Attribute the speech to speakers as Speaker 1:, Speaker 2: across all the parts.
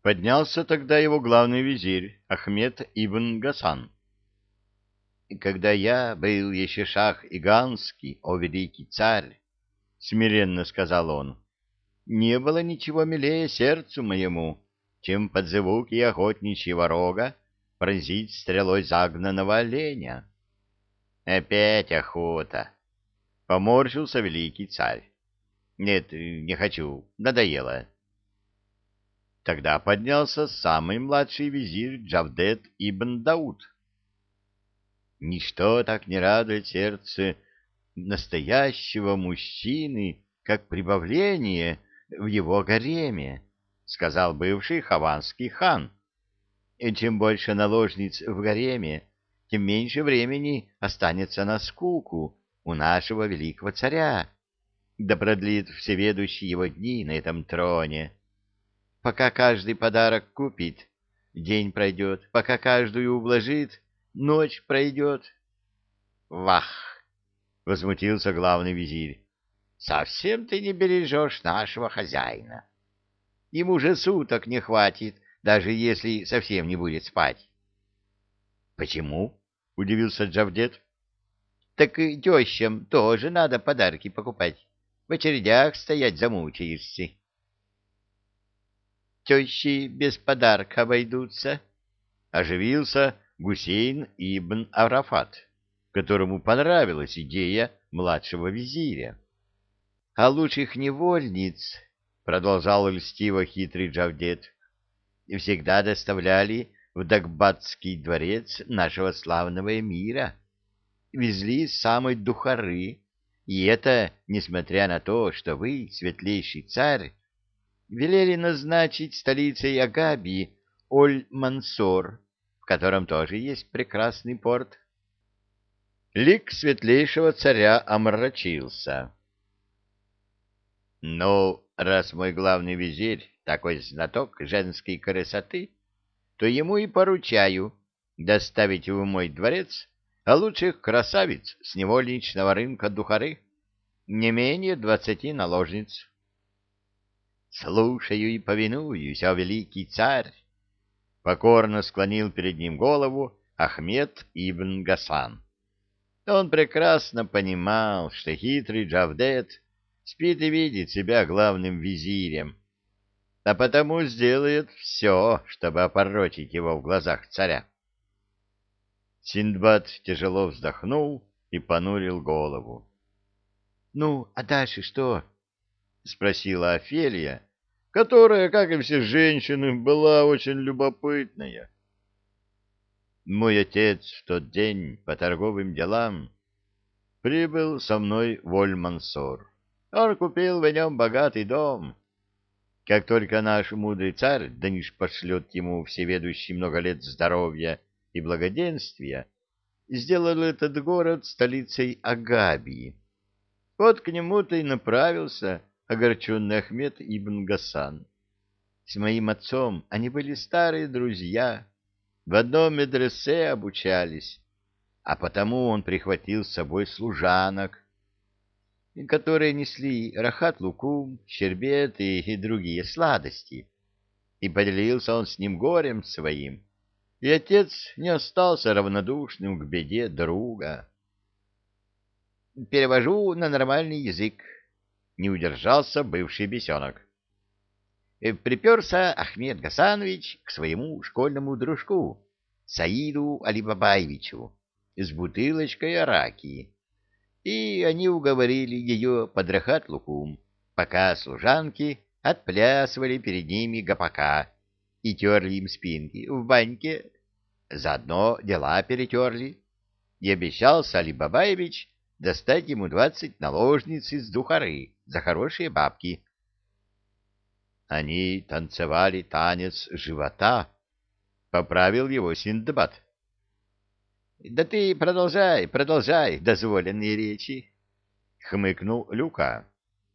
Speaker 1: Поднялся тогда его главный визирь Ахмед ибн Гасан. «Когда я был еще шах Иганский, о великий царь, — смиренно сказал он, — не было ничего милее сердцу моему, чем под звуки охотничьего рога пронзить стрелой загнанного оленя». «Опять охота!» — поморщился великий царь. «Нет, не хочу, надоело». Тогда поднялся самый младший визирь Джавдет ибн Дауд. Ничто так не радует сердце настоящего мужчины, как прибавление в его гареме, — сказал бывший хаванский хан. И чем больше наложниц в гареме, тем меньше времени останется на скуку у нашего великого царя, да продлит всеведущий его дни на этом троне. Пока каждый подарок купит, день пройдет, пока каждую ублажит, ночь пройдет. — Вах! — возмутился главный визирь. — Совсем ты не бережешь нашего хозяина. Ему же суток не хватит, даже если совсем не будет спать. — Почему? — удивился Джавдет. — Так и тещам тоже надо подарки покупать. В очередях стоять замучаешься. — Тещи без подарка обойдутся, — оживился Гусейн ибн Арафат, которому понравилась идея младшего визиря. — А лучших невольниц, — продолжал льстиво хитрый Джавдет, — всегда доставляли в Дагбатский дворец нашего славного эмира, везли с самой Духары, и это несмотря на то, что вы, светлейший царь, велели назначить столицей Агабии Оль-Мансор, в котором тоже есть прекрасный порт. Лик светлейшего царя омрачился. — Ну, раз мой главный визирь такой знаток женской красоты, то ему и поручаю доставить в мой дворец лучших красавиц с невольничного рынка Духары, не менее 20 наложниц. — Слушаю и повинуюсь, о великий царь! — покорно склонил перед ним голову Ахмед ибн Гасан. Он прекрасно понимал, что хитрый Джавдет спит и видит себя главным визирем, а потому сделает все, чтобы опорочить его в глазах царя. Синдбад тяжело вздохнул и понурил голову. — Ну, а дальше что? — спросила Офелия, которая, как и все женщины, была очень любопытная. Мой отец в тот день по торговым делам прибыл со мной в Оль-Мансор. Он купил в нем богатый дом. Как только наш мудрый царь Даниш пошлет ему всеведущий много лет здоровья и благоденствия, сделал этот город столицей Агабии. Вот к нему-то и направился огорченный Ахмед ибн Гасан. С моим отцом они были старые друзья, в одном медресе обучались, а потому он прихватил с собой служанок, которые несли рахат-лукум, щербет и другие сладости. И поделился он с ним горем своим, и отец не остался равнодушным к беде друга. Перевожу на нормальный язык. Не удержался бывший бесенок. Приперся Ахмед Гасанович к своему школьному дружку, Саиду Алибабаевичу, с бутылочкой араки, и они уговорили ее под рахат-лукум, пока служанки отплясывали перед ними гопака и терли им спинки в баньке. Заодно дела перетерли, и обещался Алибабаевич достать ему 20 наложниц из Духары за хорошие бабки. Они танцевали танец живота, — поправил его Синдбад. — Да ты продолжай, продолжай дозволенные речи, — хмыкнул Люка.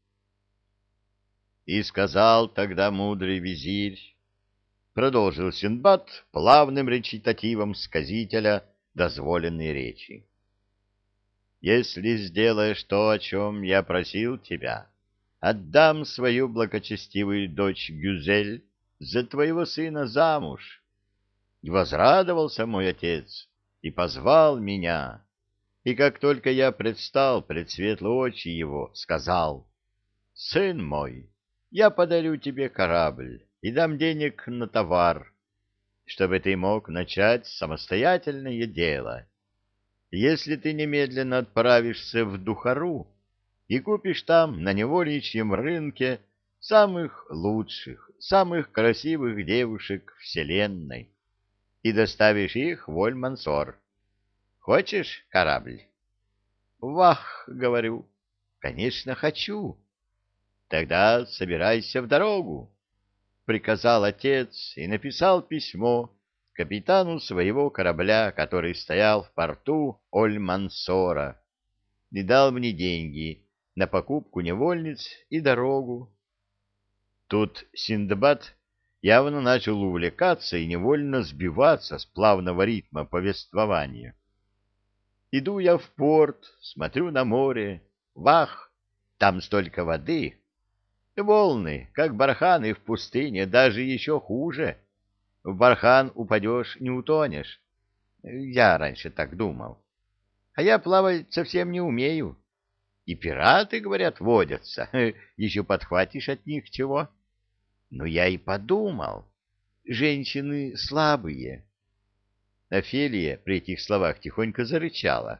Speaker 1: И сказал тогда мудрый визирь, — продолжил Синдбад плавным речитативом сказителя дозволенные речи. — Если сделаешь то, о чем я просил тебя, отдам свою благочестивую дочь Гюзель за твоего сына замуж. И возрадовался мой отец и позвал меня. И как только я предстал пред светлоочи его, сказал: «Сын мой, я подарю тебе корабль и дам денег на товар, чтобы ты мог начать самостоятельное дело. Если ты немедленно отправишься в Духару и купишь там на невольничьем рынке самых лучших, самых красивых девушек вселенной и доставишь их в Оль-Мансор. Хочешь корабль?» «Вах!» — говорю. «Конечно, хочу». «Тогда собирайся в дорогу», — приказал отец и написал письмо капитану своего корабля, который стоял в порту Оль-Мансора, и дал мне деньги на покупку невольниц и дорогу. Тут Синдбад явно начал увлекаться и невольно сбиваться с плавного ритма повествования. Иду я в порт, смотрю на море. Вах! Там столько воды! Волны, как барханы в пустыне, даже еще хуже. В бархан упадешь, не утонешь. Я раньше так думал. А я плавать совсем не умею. И пираты, говорят, водятся. Еще подхватишь от них чего. Но я и подумал. Женщины слабые. Офелия при этих словах тихонько зарычала.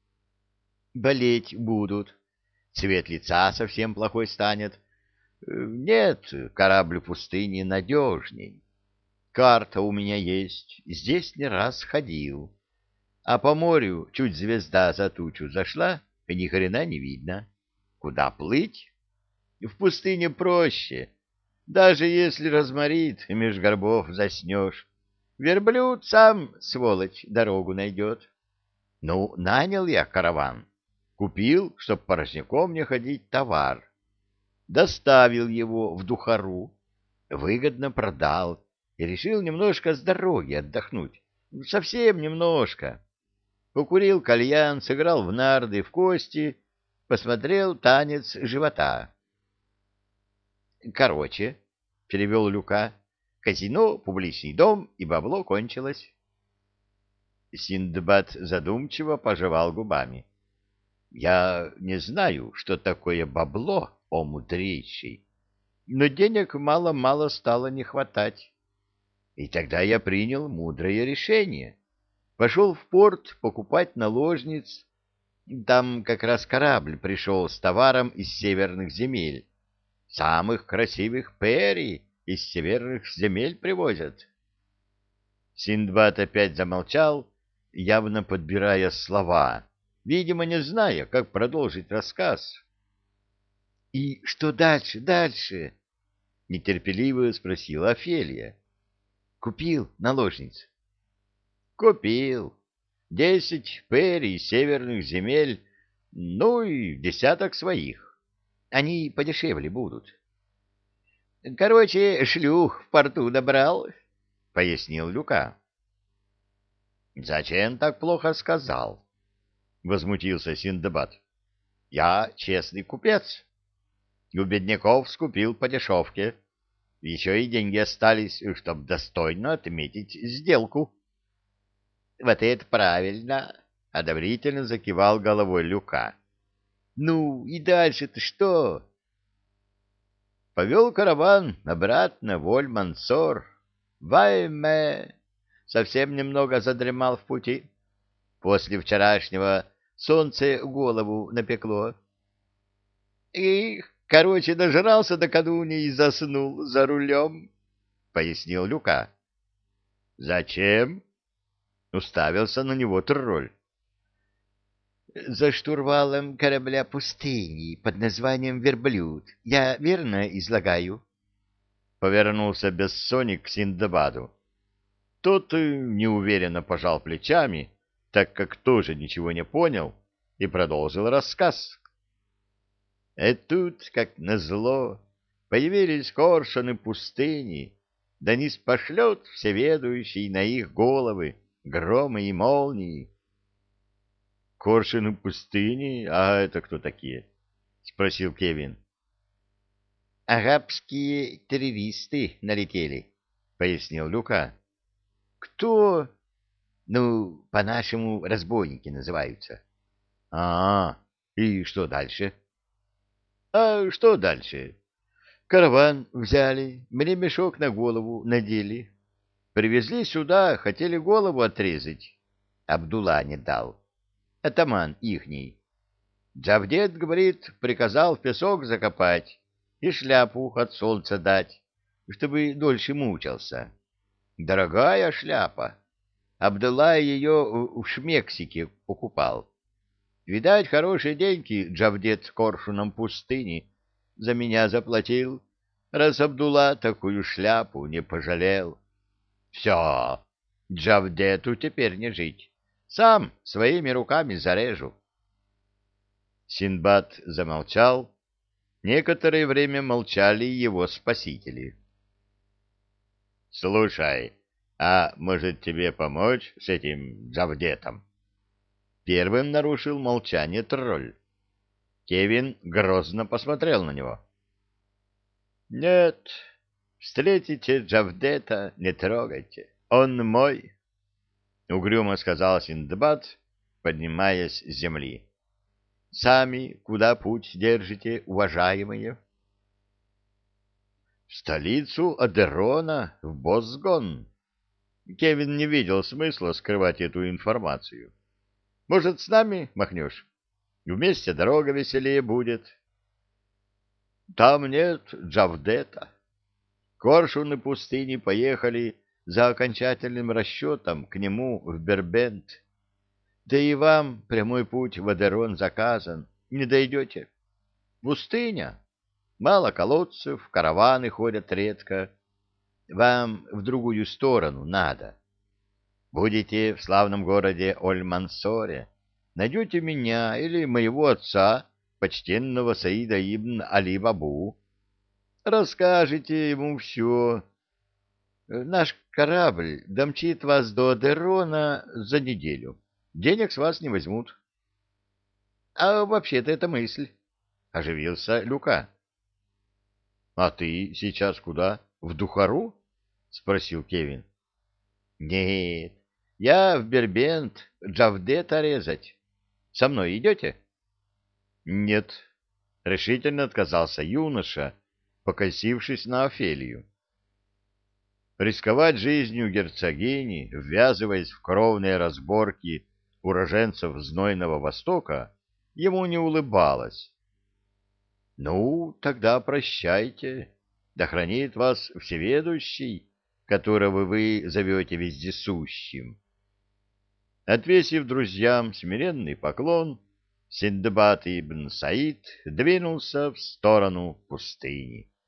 Speaker 1: Болеть будут. Цвет лица совсем плохой станет. Нет, корабль в пустыне надежней. Карта у меня есть, здесь не раз ходил. А по морю чуть звезда за тучу зашла, и ни хрена не видно. Куда плыть? В пустыне проще. Даже если разморит, меж горбов заснешь. Верблюд сам, сволочь, дорогу найдет. Ну, нанял я караван. Купил, чтоб порожняком не ходить, товар. Доставил его в Духару. Выгодно продал. И решил немножко с дороги отдохнуть. Совсем немножко. Покурил кальян, сыграл в нарды, в кости, посмотрел танец живота. Короче, перевел Люка, казино, публичный дом, и бабло кончилось. Синдбад задумчиво пожевал губами. Я не знаю, что такое бабло, о мудрейший, но денег мало-мало стало не хватать. И тогда я принял мудрое решение. Пошел в порт покупать наложниц. Там как раз корабль пришел с товаром из северных земель. Самых красивых пери из северных земель привозят. Синдбад опять замолчал, явно подбирая слова, видимо, не зная, как продолжить рассказ. — И что дальше, дальше? — нетерпеливо спросила Офелия. — Купил наложниц? — Купил. 10 пери из северных земель, ну и десяток своих. Они подешевле будут. — Короче, шлюх в порту добрал, — пояснил Люка. — Зачем так плохо сказал? — возмутился Синдбад. — Я честный купец. У бедняков скупил по дешевке. Еще и деньги остались, чтобы достойно отметить сделку. — Вот это правильно! — одобрительно закивал головой Люка. — Ну, и дальше-то что? Повел караван обратно в Оль-Мансор. Вайме! Совсем немного задремал в пути. После вчерашнего солнце голову напекло. И, короче, нажрался накануне и заснул за рулем, — пояснил Люка. — Зачем? — уставился на него тролль. — За штурвалом корабля пустыни под названием «Верблюд». Я верно излагаю? — повернулся Бессоник к Синдбаду. Тот неуверенно пожал плечами, так как тоже ничего не понял, и продолжил рассказ. И тут, как назло, появились коршуны пустыни, да низ пошлет всеведущий на их головы громы и молнии. — Коршуны пустыни? А это кто такие? — спросил Кевин. арабские террористы налетели, — пояснил Люка. — Кто? — Ну, по-нашему, разбойники называются. — и что дальше? — А что дальше? Караван взяли, мне мешок на голову надели. Привезли сюда, хотели голову отрезать. Абдулла не дал. Атаман ихний. Джавдет, говорит, приказал в песок закопать и шляпу от солнца дать, чтобы дольше мучился. Дорогая шляпа. Абдулла ее в Шмексике покупал. Видать, хорошие деньги Джавдет коршуном пустыни за меня заплатил, раз Абдулла такую шляпу не пожалел. Все, Джавдету теперь не жить. Сам своими руками зарежу. Синдбад замолчал. Некоторое время молчали его спасители. — Слушай, а может тебе помочь с этим Джавдетом? Первым нарушил молчание тролль. Кевин грозно посмотрел на него. — Нет, встретите Джавдета, не трогайте. Он мой, — угрюмо сказал Синдбад, поднимаясь с земли. — Сами куда путь держите, уважаемые? — В столицу Адерона, в Босгон. Кевин не видел смысла скрывать эту информацию. — Может, с нами махнешь? Вместе дорога веселее будет. — Там нет Джавдета. Коршуны пустыни поехали за окончательным расчетом к нему в Бербент. Да и вам прямой путь в Адерон заказан. Не дойдете. Пустыня. Мало колодцев, караваны ходят редко. Вам в другую сторону надо. Будете в славном городе Оль-Мансоре, найдете меня или моего отца, почтенного Саида ибн Али-Бабу. Расскажете ему все. Наш корабль домчит вас до Адерона за неделю. Денег с вас не возьмут. — А вообще-то это мысль, — оживился Люка. — А ты сейчас куда? В Духару? — спросил Кевин. — Нет, я в Бербент Джавдета резать. Со мной идете? — Нет, — решительно отказался юноша, покосившись на Офелию. Рисковать жизнью герцогини, ввязываясь в кровные разборки уроженцев знойного Востока, ему не улыбалось. — Ну, тогда прощайте, да хранит вас Всеведущий, которого вы зовете вездесущим. Отвесив друзьям смиренный поклон, Синдбад ибн Саид двинулся в сторону пустыни.